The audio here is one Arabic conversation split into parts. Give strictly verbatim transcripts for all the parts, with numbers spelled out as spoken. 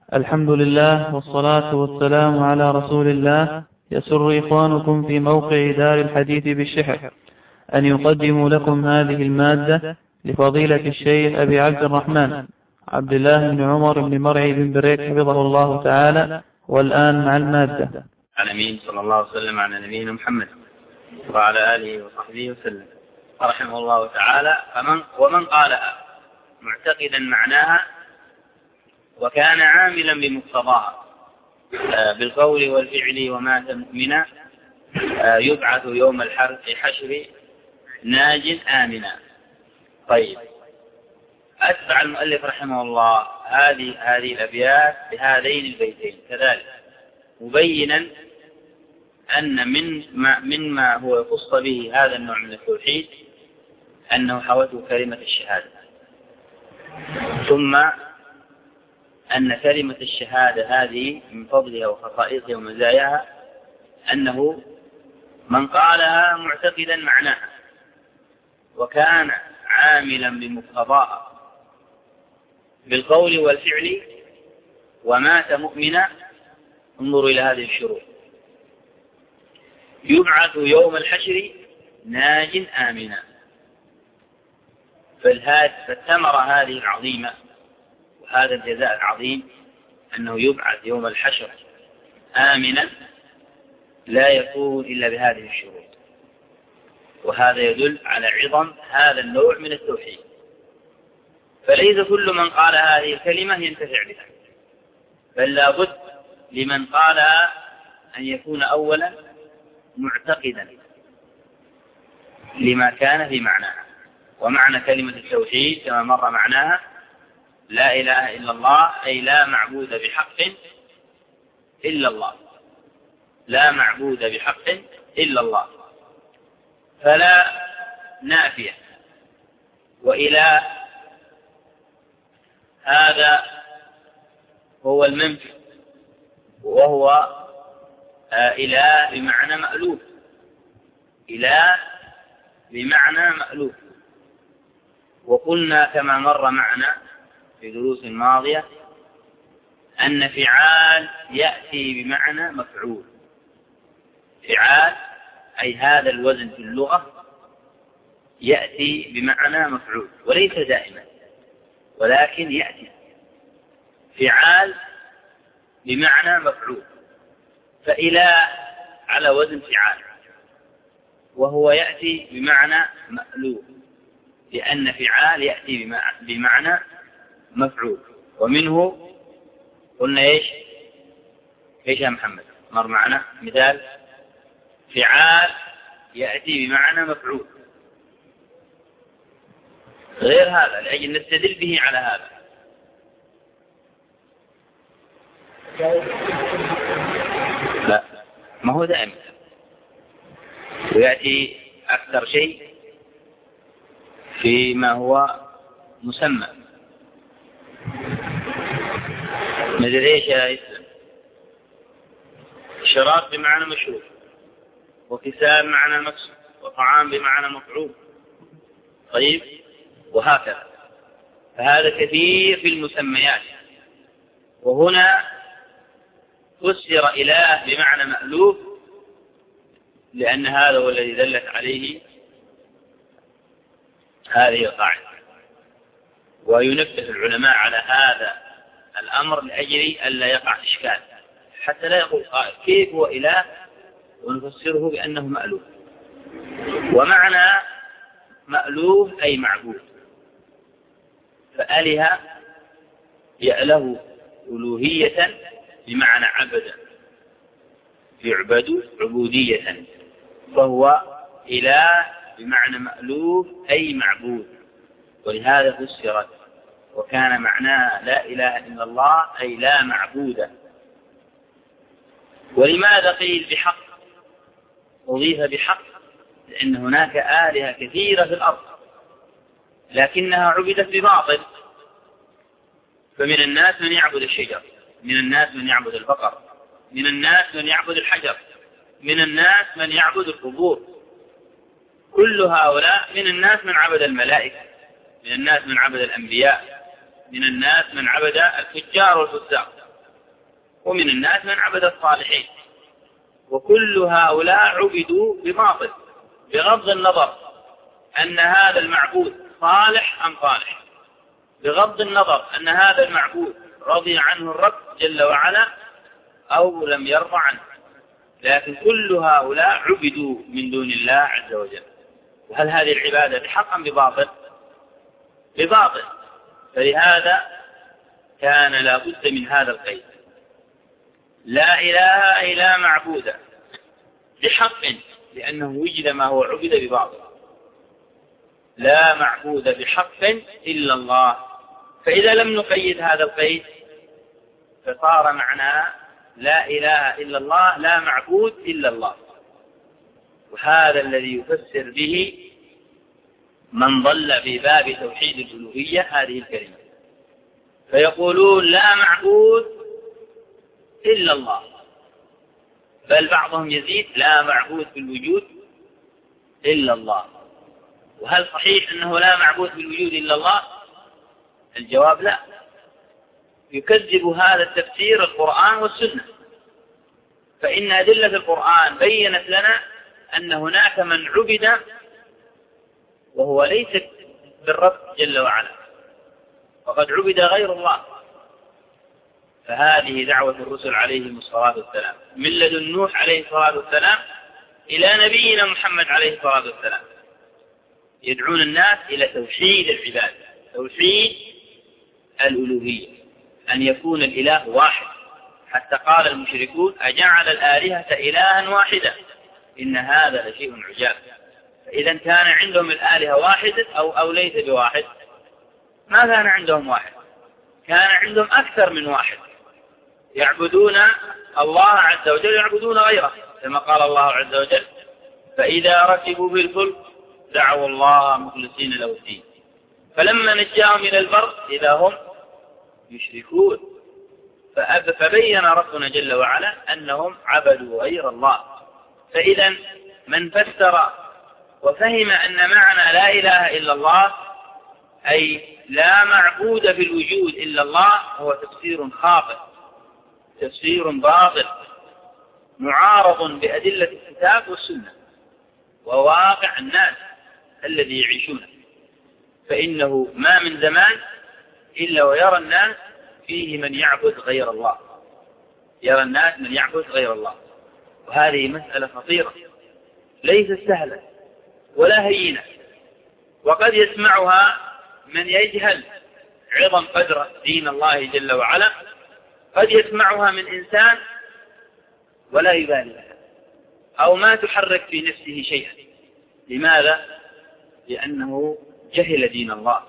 الحمد لله والصلاة والسلام على رسول الله. يسر إخوانكم في موقع دار الحديث بالشحر أن يقدموا لكم هذه المادة لفضيلة الشيخ أبي عبد الرحمن عبد الله بن عمر بن مرعي بن بريك حفظه الله تعالى. والآن مع المادة. العالمين، صلى الله وسلم على نبينا محمد وعلى آله وصحبه وسلم. رحمه الله تعالى. فمن ومن قال معتقدا معناها وكان عاملا بمقتضاها بالقول والفعل ومات مؤمنا يبعث يوم الحشر ناج آمنا. طيب، أتبع المؤلف رحمه الله هذه هذه الأبيات بهذين البيتين كذلك، مبينا أن من ما مما هو يخص به هذا النوع من التوحيد أنه حوته كلمة الشهادة، ثم أن كلمة الشهادة هذه من فضلها وخصائصها ومزاياها أنه من قالها معتقدا معناها وكان عاملا بمقتضاها بالقول والفعل ومات مؤمنا. انظروا إلى هذه الشروط: يبعث يوم الحشر ناج آمنا. فالثمرة هذه العظيمة وهذا الجزاء العظيم أنه يبعث يوم الحشر آمنا لا يكون إلا بهذه الشروط، وهذا يدل على عظم هذا النوع من التوحيد. فليس كل من قال هذه الكلمة ينتفع بها، بل لا بد لمن قالها أن يكون أولا معتقدا لما كان في معناها. ومعنى كلمة التوحيد كما مر معناها لا إله إلا الله، أي لا معبود بحق إلا الله، لا معبود بحق إلا الله، فلا نافية. وإلى هذا هو المنفي، وهو آه إله بمعنى مألوف، إله بمعنى مألوف. وقلنا كما مر معنا في دروس ماضية أن فعال يأتي بمعنى مفعول. فعال أي هذا الوزن في اللغة يأتي بمعنى مفعول، وليس دائما ولكن يأتي فعال بمعنى مفعول. فإله على وزن فعال، وهو يأتي بمعنى مألوف، لأن فعال يأتي بمعنى مفعول. ومنه قلنا إيش إيش يا محمد؟ مر معنا مثال: فعال يأتي بمعنى مفعول. غير هذا لأجل نستدل به على هذا. لا، ما هو دائما، ويأتي أكثر شيء فيما هو مسمى. مثل إيش يا إسلام؟ شراب بمعنى مشروب، وكساء بمعنى مكسور، وطعام بمعنى مطعوم. طيب، وهكذا. فهذا كثير في المسميات. وهنا فسر إله بمعنى مألوف لأن هذا هو الذي دلت عليه هذه القاعدة. وينبه العلماء على هذا الأمر لأجل ألا يقع إشكال، حتى لا يقول قائل كيف هو إله ونفسره بأنه مألوف. ومعنى مألوف أي معبود، فأله يأله ألوهية بمعنى عبد، يعبد عبودية، فهو إله بمعنى مألوف أي معبود. ولهذا فسرت وكان معناه لا إله إلا الله أي لا معبود. ولماذا قيل بحق؟ أضيف بحق لأن هناك آلهة كثيرة في الأرض لكنها عبدت بباطل. فمن الناس من يعبد الشجر، من الناس من يعبد البقر، من الناس من يعبد الحجر، من الناس من يعبد القبور. كل هؤلاء من الناس من عبد الملائكة، من الناس من عبد الأنبياء، من الناس من عبد الفجار والفساق. ومن الناس من عبد الصالحين، وكل هؤلاء عبدوا بباطل، بغض النظر أن هذا المعبود صالح أم طالح، بغض النظر أن هذا المعبود رضي عنه الرب جل وعلا أو لم يرضى عنه، لكن كل هؤلاء عبدوا من دون الله عز وجل. وهل هذه العبادة بحق أم بباطل؟ بباطل. فلهذا كان لا بد من هذا القيد: لا إله إلا معبود بحق، لأنه وجد ما هو عبد بباطل. لا معبود بحق إلا الله. فإذا لم نقيد هذا القيد فصار معناه لا إله إلا الله، لا معبود إلا الله. وهذا الذي يفسر به من ضل في باب توحيد الألوهية هذه الكلمة، فيقولون لا معبود إلا الله، بل بعضهم يزيد لا معبود بالوجود إلا الله. وهل صحيح أنه لا معبود بالوجود إلا الله؟ الجواب لا. يكذب هذا التفسير القرآن والسنة، فإن أدلة القرآن بيّنت لنا أن هناك من عبد وهو ليس بالرب جل وعلا، وقد عبد غير الله. فهذه دعوة الرسل عليهم الصلاة والسلام، من لدن نوح عليه الصلاة والسلام إلى نبينا محمد عليه الصلاة والسلام، يدعون الناس إلى توحيد العباد، توحيد الألوهية، أن يكون الإله واحد. حتى قال المشركون: أجعل الآلهة إلها واحدا إن هذا لشيء عجاب. فإذا كان عندهم الآلهة واحد أو, أو ليس بواحد؟ ما كان عندهم واحد، كان عندهم أكثر من واحد، يعبدون الله عز وجل يعبدون غيره، كما قال الله عز وجل: فإذا ركبوا بالفلك دعوا الله مخلصين له الدين فلما نجاهم إلى البر إذا هم يشركون. فبين ربنا جل وعلا أنهم عبدوا غير الله. فإذا من فسر وفهم أن معنى لا إله إلا الله أي لا معبود في الوجود إلا الله هو تفسير خاطئ، تفسير باطل، معارض بأدلة الكتاب والسنة وواقع الناس الذي يعيشونه. فإنه ما من زمان إلا ويرى الناس فيه من يعبد غير الله، يرى الناس من يعبد غير الله. وهذه مسألة خطيرة ليست سهلة ولا هينة، وقد يسمعها من يجهل عظم قدر دين الله جل وعلا، قد يسمعها من إنسان ولا يبالي لها أو ما تحرك في نفسه شيئا. لماذا؟ لأنه جهل دين الله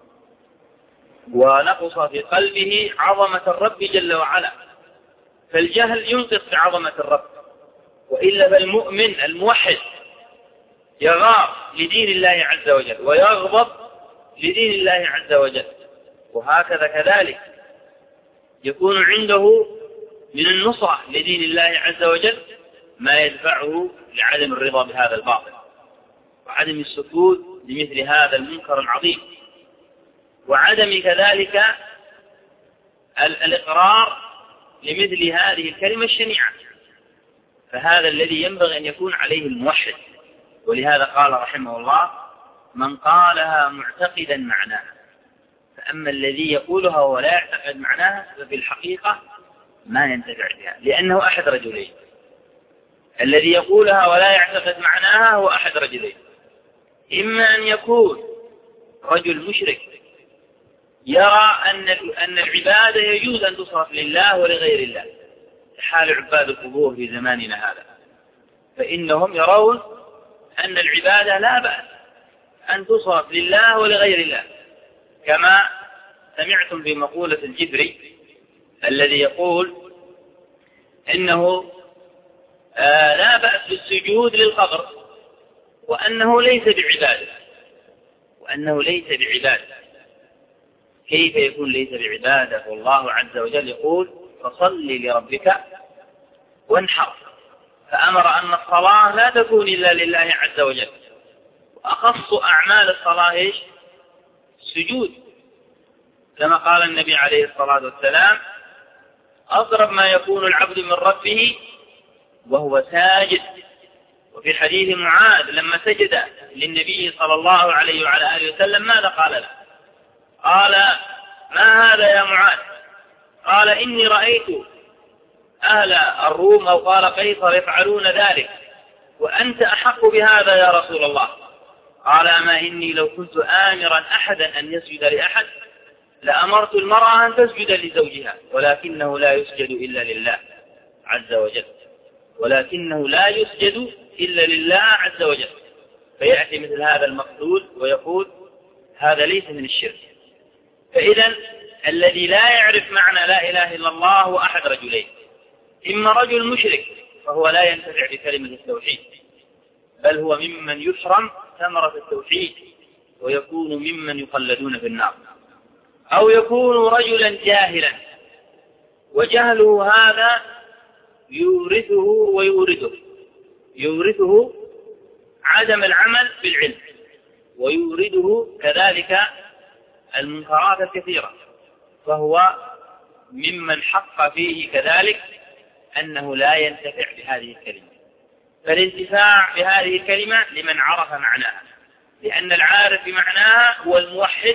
ونقص في قلبه عظمة الرب جل وعلا. فالجهل ينقص في عظمة الرب، وإلا فالمؤمن الموحد يغار لدين الله عز وجل ويغضب لدين الله عز وجل. وهكذا كذلك يكون عنده من النصرة لدين الله عز وجل ما يدفعه لعدم الرضا بهذا الباطل وعدم السكوت لمثل هذا المنكر العظيم، وعدم كذلك الإقرار لمثل هذه الكلمة الشنيعة. فهذا الذي ينبغي أن يكون عليه الموحد. ولهذا قال رحمه الله: من قالها معتقدا معناها. فأما الذي يقولها ولا يعتقد معناها ففي الحقيقة ما ينتفع بها، لأنه أحد رجلين. الذي يقولها ولا يعتقد معناها هو أحد رجلين: إما أن يكون رجل مشرك يرى أن أن العبادة يجوز أن تصرف لله ولغير الله، حال عباد القبور في زماننا هذا، فإنهم يرون أن العبادة لا بأس أن تصرف لله ولغير الله، كما سمعتم بمقولة الجبري الذي يقول إنه آه لا بأس بالسجود للقبر وأنه ليس بعبادة، وأنه ليس بعبادة. كيف يكون ليس بعبادة والله عز وجل يقول: فصل لربك وانحر، فأمر أن الصلاة لا تكون إلا لله عز وجل. وأخص أعمال الصلاة إيش؟ السجود، كما قال النبي عليه الصلاة والسلام: أقرب ما يكون العبد من ربه وهو ساجد. وفي حديث معاذ لما سجد للنبي صلى الله عليه وعلى آله وسلم ماذا قال له؟ قال: ما هذا يا معاذ؟ قال: إني رأيت أهل الروم أو قال قيصر يفعلون ذلك وأنت أحق بهذا يا رسول الله. قال: أما إني لو كنت آمرا أحدا أن يسجد لأحد لأمرت المرأة أن تسجد لزوجها، ولكنه لا يسجد إلا لله عز وجل، ولكنه لا يسجد إلا لله عز وجل. فيأتي مثل هذا المقتول ويقول هذا ليس من الشرك. فإذا الذي لا يعرف معنى لا إله إلا الله هو أحد رجلين: إما رجل مشرك فهو لا ينتفع بكلمة التوحيد، بل هو ممن يحرم ثمرة التوحيد ويكون ممن يخلدون في النار، أو يكون رجلا جاهلا وجهله هذا يورثه ويورثه يورثه عدم العمل بالعلم، ويورده كذلك المنكرات الكثيرة، فهو ممن حق فيه كذلك أنه لا ينتفع بهذه الكلمة. فالانتفاع بهذه الكلمة لمن عرف معناها، لأن العارف بمعناها هو الموحد،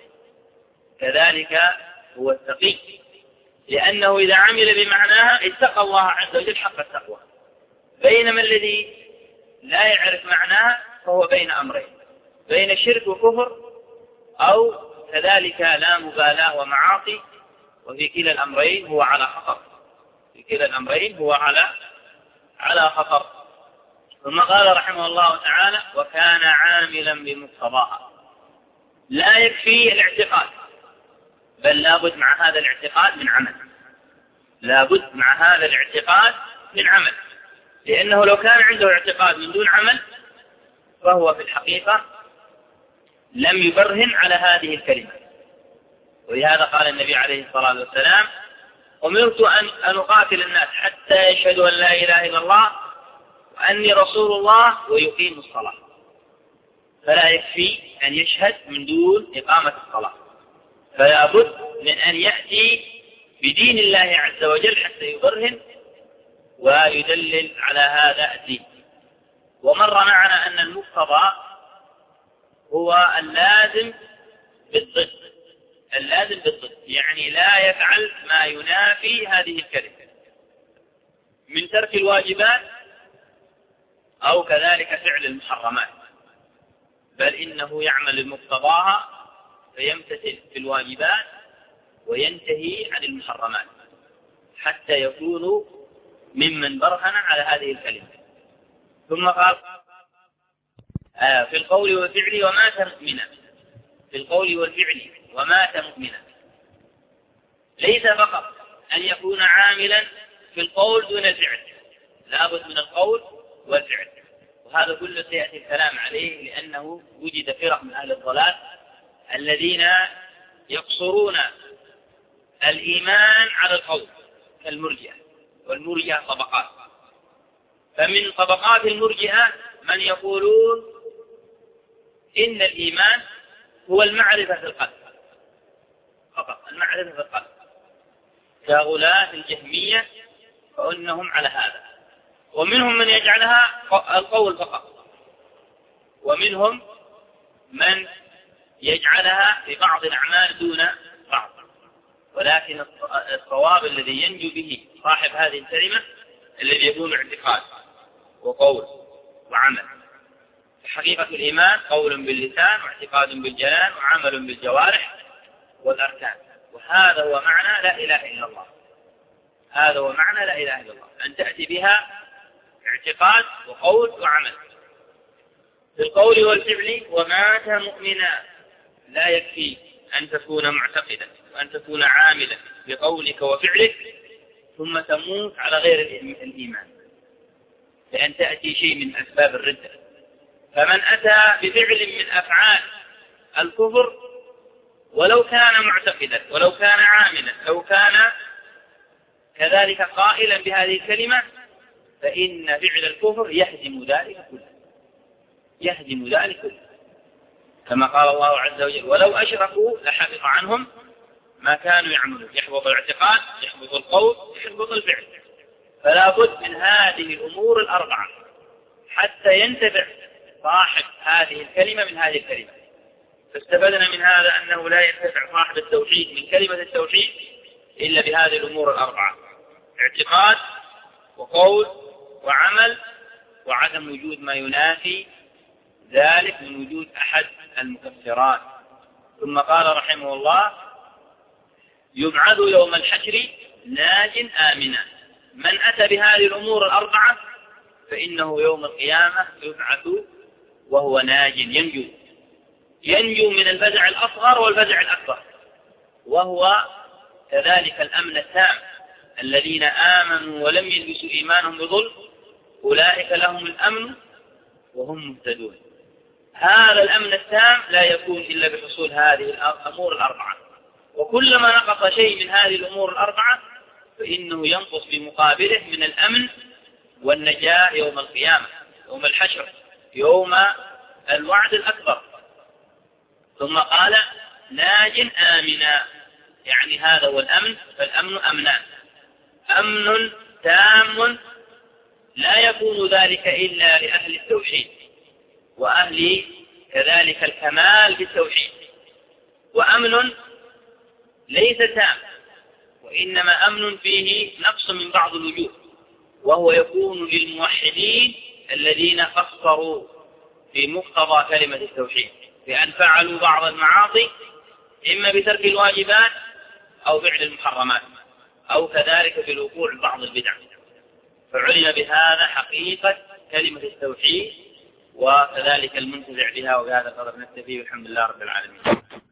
كذلك هو التقي، لأنه إذا عمل بمعناها اتقى الله عز وجل حق التقوى. بينما الذي لا يعرف معناها فهو بين أمرين: بين شرك وكفر، أو كذلك لا مبالاة ومعاصي، وفي كلا الأمرين هو على خطر في كلا الأمرين هو على على خطر. ثم قال رحمه الله تعالى: وكان عاملا بمقتضاها. لا يكفي الاعتقاد، بل لابد مع هذا الاعتقاد من عمل لابد مع هذا الاعتقاد من عمل لأنه لو كان عنده اعتقاد من دون عمل فهو في الحقيقة لم يبرهن على هذه الكلمة. ولهذا قال النبي عليه الصلاة والسلام: أمرت أن أقاتل الناس حتى يشهدوا أن لا إله إلا الله وأني رسول الله ويقيموا الصلاة. فلا يكفي أن يشهد من دون إقامة الصلاة، فلا بد من أن يأتي بدين الله عز وجل حتى يبرهن ويدلل على هذا الدين. ومر معنا أن المقتضى هو اللازم بالضد اللازم بالضد يعني لا يفعل ما ينافي هذه الكلمة من ترك الواجبات أو كذلك فعل المحرمات، بل إنه يعمل بمقتضاها فيمتثل في الواجبات وينتهي عن المحرمات حتى يكون ممن برهن على هذه الكلمة. ثم قال: آه في القول والفعل ومات مؤمنا في القول والفعل ومات مؤمنا. ليس فقط أن يكون عاملا في القول دون الفعل، لابد من القول والفعل، وهذا كله سيأتي الكلام عليه، لأنه وجد فرق من أهل الضلال الذين يقصرون الإيمان على القول كالمرجئة، والمرجئة طبقات. فمن طبقات المرجئة من يقولون إن الإيمان هو المعرفة في القلب فقط، المعرفة في القلب، كغلاة الجهمية فإنهم على هذا. ومنهم من يجعلها القول فقط، ومنهم من يجعلها في بعض الأعمال دون بعض. ولكن الصواب الذي ينجو به صاحب هذه الكلمة الذي يكون اعتقاد وقول وعمل. حقيقة الإيمان قول باللسان واعتقاد بالجنان وعمل بالجوارح والأركان، وهذا هو معنى لا إله إلا الله. هذا هو معنى لا إله إلا الله، أن تأتي بها اعتقاد وقول وعمل. في القول والفعل ومات مؤمنا. لا يكفي أن تكون معتقدا وأن تكون عاملا بقولك وفعلك ثم تموت على غير الإيمان، لأن تأتي شيء من أسباب الردة. فمن أتى بفعل من أفعال الكفر ولو كان معتقدا ولو كان عاملا لو كان كذلك قائلا بهذه الكلمة، فإن فعل الكفر يهدم ذلك كله يهدم ذلك كله كما قال الله عز وجل: ولو أشركوا لحبط عنهم ما كانوا يعملون، يحبط الاعتقاد، يحبط القول، يحبط الفعل. فلا بد من هذه الأمور الأربعة حتى ينتفع صاحب هذه الكلمة من هذه الكلمة. فاستفدنا من هذا أنه لا ينتفع صاحب التوحيد من كلمة التوحيد إلا بهذه الأمور الأربعة: اعتقاد وقول وعمل وعدم وجود ما ينافي ذلك من وجود أحد المكفرات. ثم قال رحمه الله: يبعث يوم الحشر ناج آمنا. من أتى بهذه الأمور الأربعة فإنه يوم القيامة يبعث وهو ناج، ينجو ينجو من الفزع الأصغر والفزع الأكبر، وهو كذلك الأمن التام. الذين آمنوا ولم يلبسوا إيمانهم بظلم أولئك لهم الأمن وهم مهتدون. هذا الأمن التام لا يكون إلا بحصول هذه الأمور الأربعة، وكلما نقص شيء من هذه الأمور الأربعة فإنه ينقص بمقابله من الأمن والنجاة يوم القيامة، يوم الحشر، يوم الوعد الأكبر. ثم قال: ناج آمنا، يعني هذا هو الأمن. فالأمن أمنان: أمن تام لا يكون ذلك إلا لأهل التوحيد وأهل كذلك الكمال بالتوحيد، وأمن ليس تام وإنما أمن فيه نقص من بعض الوجوه، وهو يكون للموحدين الذين قصروا في مقتضى كلمة التوحيد بأن فعلوا بعض المعاصي إما بترك الواجبات أو فعل المحرمات أو كذلك بالوقوع بعض البدع. فعلم بهذا حقيقة كلمة التوحيد وكذلك المنتزع بها. وبهذا القدر نكتفي، والحمد لله رب العالمين.